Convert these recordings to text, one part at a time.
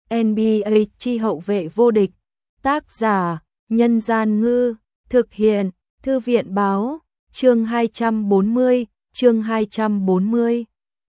NBA chi hậu vệ vô địch. Tác giả: Nhân Gian Ngư. Thực hiện: Thư viện Báo. Chương 240, chương 240.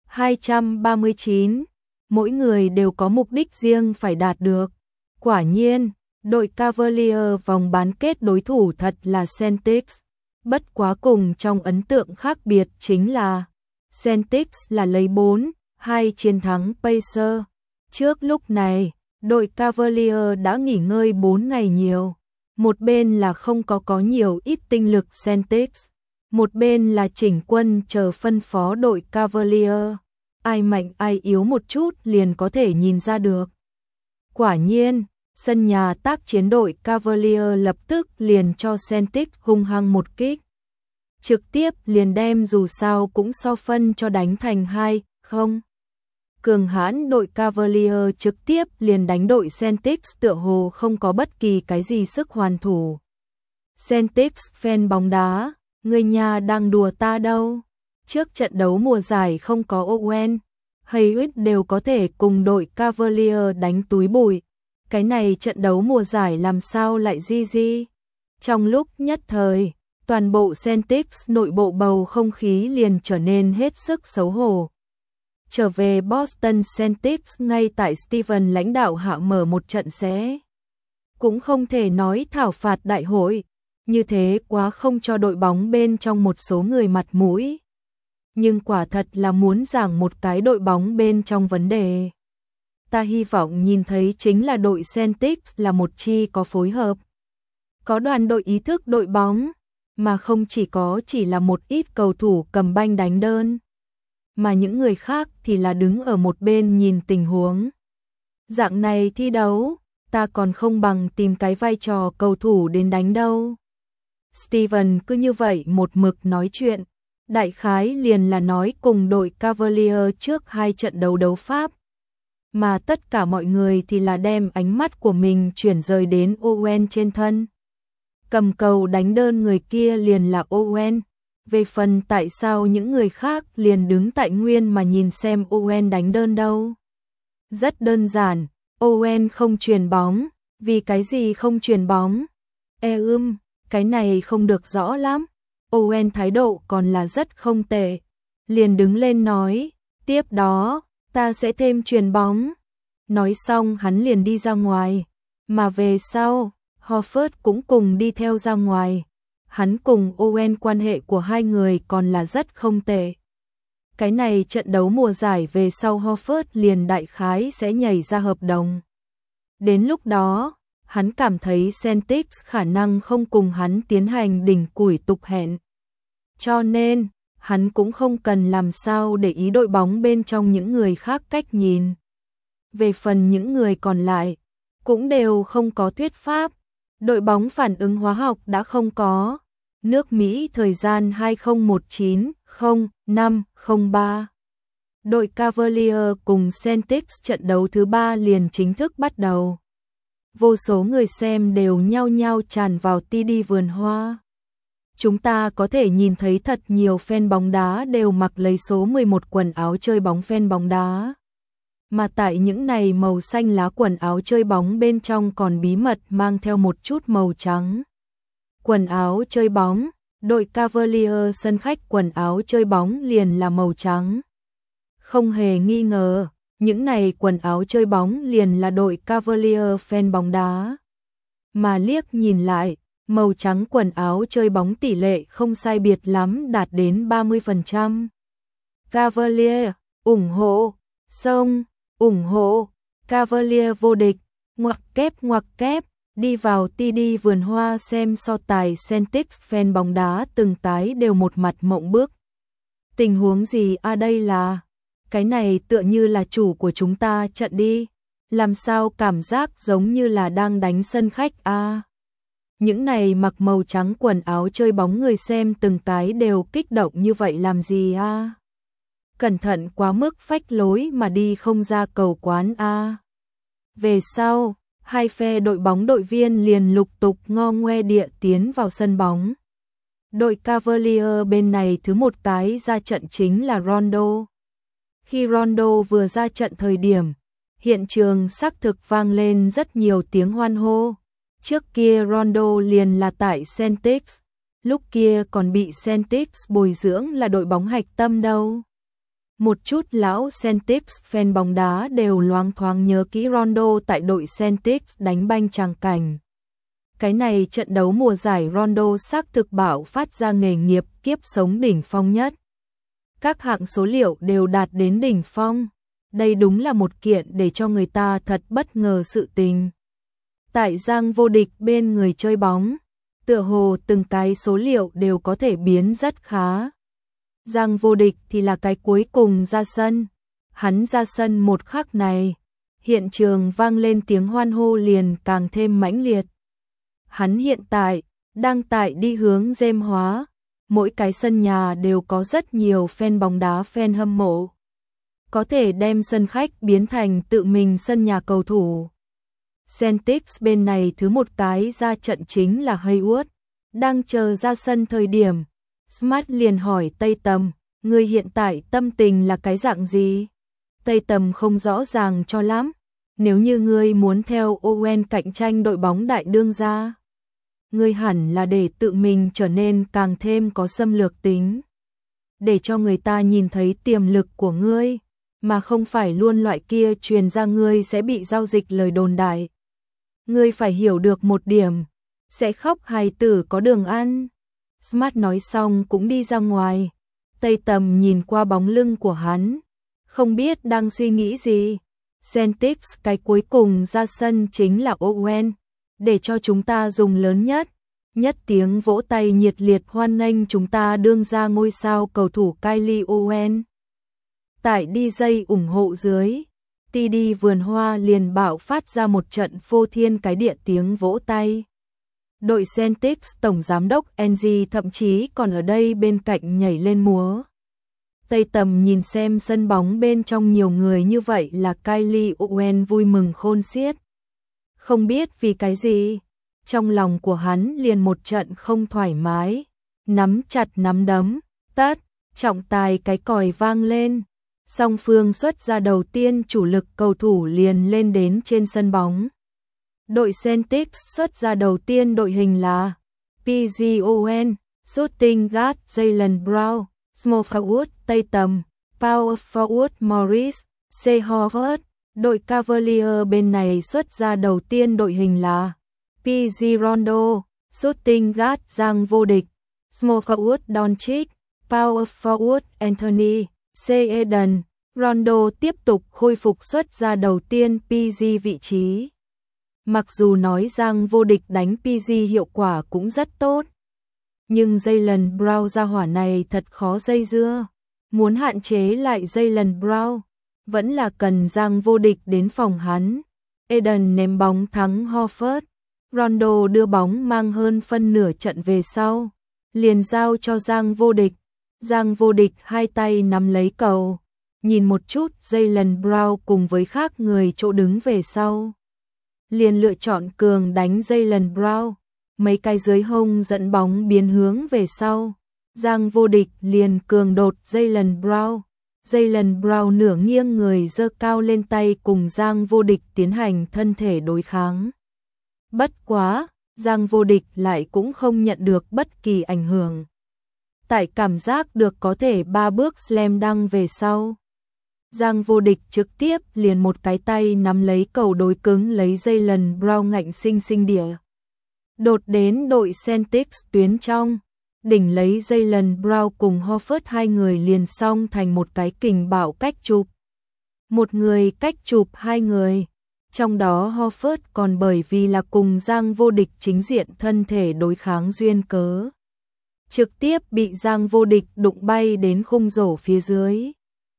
239. Mỗi người đều có mục đích riêng phải đạt được. Quả nhiên, đội Cavaliers vòng bán kết đối thủ thật là Celtics. Bất quá cùng trong ấn tượng khác biệt chính là Celtics là lấy 4-2 chiến thắng Pacers. Trước lúc này, đội Cavaliers đã nghỉ ngơi 4 ngày nhiều. Một bên là không có nhiều ít tinh lực Celtics, một bên là chỉnh quân chờ phân phó đội Cavaliers. Ai mạnh ai yếu một chút liền có thể nhìn ra được. Quả nhiên, sân nhà tác chiến đội Cavaliers lập tức liền cho Celtics hung hăng một kích. Trực tiếp liền đem dù sao cũng so phân cho đánh thành 2-0. Cường hãn đội Cavaliers trực tiếp liền đánh đội Celtics tựa hồ không có bất kỳ cái gì sức hoàn thủ. Celtics fan bóng đá, người nhà đang đùa ta đâu. Trước trận đấu mùa giải không có Owen, Hayward đều có thể cùng đội Cavaliers đánh túi bụi. Cái này trận đấu mùa giải làm sao lại di. Trong lúc nhất thời, toàn bộ Celtics nội bộ bầu không khí liền trở nên hết sức xấu hổ. Trở về Boston Celtics ngay tại Steven lãnh đạo hạ mở một trận sẽ. Cũng không thể nói thảo phạt đại hội, như thế quá không cho đội bóng bên trong một số người mặt mũi. Nhưng quả thật là muốn giảng một cái đội bóng bên trong vấn đề. Ta hy vọng nhìn thấy chính là đội Celtics là một chi có phối hợp, có đoàn đội ý thức đội bóng, mà không chỉ là một ít cầu thủ cầm banh đánh đơn, mà những người khác thì là đứng ở một bên nhìn tình huống. Dạng này thi đấu, ta còn không bằng tìm cái vai trò cầu thủ đến đánh đâu. Steven cứ như vậy một mực nói chuyện, đại khái liền là nói cùng đội Cavaliers trước 2 trận đấu pháp. Mà tất cả mọi người thì là đem ánh mắt của mình chuyển rời đến Owen trên thân. Cầm cầu đánh đơn người kia liền là Owen. Về phần tại sao những người khác liền đứng tại nguyên mà nhìn xem Owen đánh đơn đâu? Rất đơn giản, Owen không chuyền bóng. Vì cái gì không chuyền bóng? Cái này không được rõ lắm. Owen thái độ còn là rất không tệ. Liền đứng lên nói, tiếp đó, ta sẽ thêm chuyền bóng. Nói xong hắn liền đi ra ngoài. Mà về sau, Horford cũng cùng đi theo ra ngoài. Hắn cùng Owen quan hệ của hai người còn là rất không tệ. Cái này trận đấu mùa giải về sau Horford liền đại khái sẽ nhảy ra hợp đồng. Đến lúc đó, hắn cảm thấy Celtics khả năng không cùng hắn tiến hành đỉnh củi tục hẹn. Cho nên, hắn cũng không cần làm sao để ý đội bóng bên trong những người khác cách nhìn. Về phần những người còn lại, cũng đều không có thuyết pháp. Đội bóng phản ứng hóa học đã không có. Nước Mỹ thời gian 2019-05-03. Đội Cavaliers cùng Celtics trận đấu thứ 3 liền chính thức bắt đầu. Vô số người xem đều nhao nhao tràn vào TD vườn hoa. Chúng ta có thể nhìn thấy thật nhiều fan bóng đá đều mặc lấy số 11 quần áo chơi bóng fan bóng đá. Mà tại những này màu xanh lá quần áo chơi bóng bên trong còn bí mật mang theo một chút màu trắng. Quần áo chơi bóng, đội Cavaliers sân khách quần áo chơi bóng liền là màu trắng. Không hề nghi ngờ, những này quần áo chơi bóng liền là đội Cavaliers fan bóng đá. Mà liếc nhìn lại, màu trắng quần áo chơi bóng tỷ lệ không sai biệt lắm đạt đến 30%. Cavaliers, ủng hộ, ủng hộ, Cavaliers vô địch, ngoặc kép, đi vào TD vườn hoa xem so tài Celtics fan bóng đá từng tái đều một mặt mộng bức. Tình huống gì đây là? Cái này tựa như là chủ của chúng ta trận đi. Làm sao cảm giác giống như là đang đánh sân khách Những này mặc màu trắng quần áo chơi bóng người xem từng cái đều kích động như vậy làm gì Cẩn thận quá mức phách lối mà đi không ra cầu quán Về sau, hai phe đội bóng đội viên liền lục tục ngo ngoe địa tiến vào sân bóng. Đội Cavaliers bên này thứ một tái ra trận chính là Rondo. Khi Rondo vừa ra trận thời điểm, Hiện trường xác thực vang lên rất nhiều tiếng hoan hô. Trước kia Rondo liền là tại Celtics, lúc kia còn bị Celtics bồi dưỡng là đội bóng hạch tâm đâu. Một chút lão Celtics fan bóng đá đều loáng thoáng nhớ kỹ Rondo tại đội Celtics đánh banh tràng cảnh. Cái này trận đấu mùa giải Rondo xác thực bảo phát ra nghề nghiệp kiếp sống đỉnh phong nhất. Các hạng số liệu đều đạt đến đỉnh phong. Đây đúng là một kiện để cho người ta thật bất ngờ sự tình. Tại Giang Vô Địch bên người chơi bóng, tựa hồ từng cái số liệu đều có thể biến rất khá. Giang Vô Địch thì là cái cuối cùng ra sân. Hắn ra sân một khắc này, hiện trường vang lên tiếng hoan hô liền càng thêm mãnh liệt. Hắn hiện tại đang tại đi hướng Gem hóa, mỗi cái sân nhà đều có rất nhiều fan bóng đá fan hâm mộ. Có thể đem sân khách biến thành tự mình sân nhà cầu thủ. Celtics bên này thứ một cái ra trận chính là Hayward, đang chờ ra sân thời điểm. Smart liền hỏi Tây Tầm, người hiện tại tâm tình là cái dạng gì? Tây Tầm không rõ ràng cho lắm, nếu như ngươi muốn theo Owen cạnh tranh đội bóng đại đương gia, ngươi hẳn là để tự mình trở nên càng thêm có xâm lược tính. Để cho người ta nhìn thấy tiềm lực của ngươi, mà không phải luôn loại kia truyền ra ngươi sẽ bị giao dịch lời đồn đại. Ngươi phải hiểu được một điểm, sẽ khóc hài tử có đường ăn. Smart nói xong cũng đi ra ngoài. Tây Tầm nhìn qua bóng lưng của hắn, không biết đang suy nghĩ gì. Celtics cái cuối cùng ra sân chính là Owen, để cho chúng ta dùng lớn nhất tiếng vỗ tay nhiệt liệt hoan nghênh chúng ta đương ra ngôi sao cầu thủ Kyrie Owen. Tại DJ ủng hộ dưới, TD Vườn Hoa liền bạo phát ra một trận phô thiên cái địa tiếng vỗ tay. Đội Celtics tổng giám đốc Angie thậm chí còn ở đây bên cạnh nhảy lên múa. Tây Tầm nhìn xem sân bóng bên trong nhiều người như vậy là Kyrie Owen vui mừng khôn xiết. Không biết vì cái gì, trong lòng của hắn liền một trận không thoải mái, nắm chặt nắm đấm, tất, trọng tài cái còi vang lên. Song phương xuất ra đầu tiên chủ lực cầu thủ liền lên đến trên sân bóng. Đội Celtics xuất ra đầu tiên đội hình là PG Owen, Shooting Guard Jaylen Brown, Small Forward Tây Tầm, Power Forward Morris, C. Horford. Đội Cavalier bên này xuất ra đầu tiên đội hình là PG Rondo, Shooting Guard Giang Vô Địch, Small Forward Doncic, Power Forward Anthony, C. Eden. Rondo tiếp tục khôi phục xuất ra đầu tiên PG vị trí. Mặc dù nói Giang Vô Địch đánh PG hiệu quả cũng rất tốt, nhưng Jaylen Brown ra hỏa này thật khó dây dưa. Muốn hạn chế lại Jaylen Brown, vẫn là cần Giang Vô Địch đến phòng hắn. Eden ném bóng thắng Horford. Rondo đưa bóng mang hơn phân nửa trận về sau, liền giao cho Giang Vô Địch. Giang Vô Địch hai tay nắm lấy cầu, nhìn một chút Jaylen Brown cùng với khác người chỗ đứng về sau, liền lựa chọn cường đánh Jaylen Brown. Mấy cái dưới hông dẫn bóng biến hướng về sau, Giang Vô Địch liền cường đột Jaylen Brown. Jaylen Brown nửa nghiêng người giơ cao lên tay cùng Giang Vô Địch tiến hành thân thể đối kháng. Bất quá, Giang Vô Địch lại cũng không nhận được bất kỳ ảnh hưởng. Tại cảm giác được có thể 3 bước slam dunk về sau, Giang Vô Địch trực tiếp liền một cái tay nắm lấy cầu đối cứng lấy Jaylen Brown ngạnh sinh sinh đĩa. Đột đến đội Celtics tuyến trong, đỉnh lấy Jaylen Brown cùng Horford hai người liền xong thành một cái kình bạo cách chụp. Một người cách chụp hai người, trong đó Horford còn bởi vì là cùng Giang Vô Địch chính diện thân thể đối kháng duyên cớ, trực tiếp bị Giang Vô Địch đụng bay đến khung rổ phía dưới.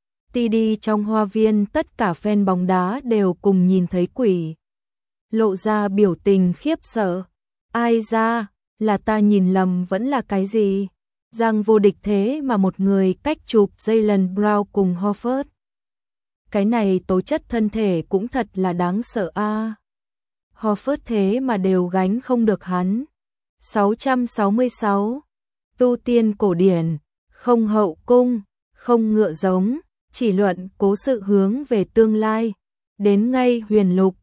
TD trong hoa viên tất cả fan bóng đá đều cùng nhìn thấy quỷ, lộ ra biểu tình khiếp sợ. Ai ra, là ta nhìn lầm vẫn là cái gì? Giang Vô Địch thế mà một người cách chụp Jaylen Brown cùng Horford. Cái này tố chất thân thể cũng thật là đáng sợ a. Horford thế mà đều gánh không được hắn. 666. Tu tiên cổ điển, không hậu cung, không ngựa giống, chỉ luận cố sự hướng về tương lai. đến ngay huyền lục,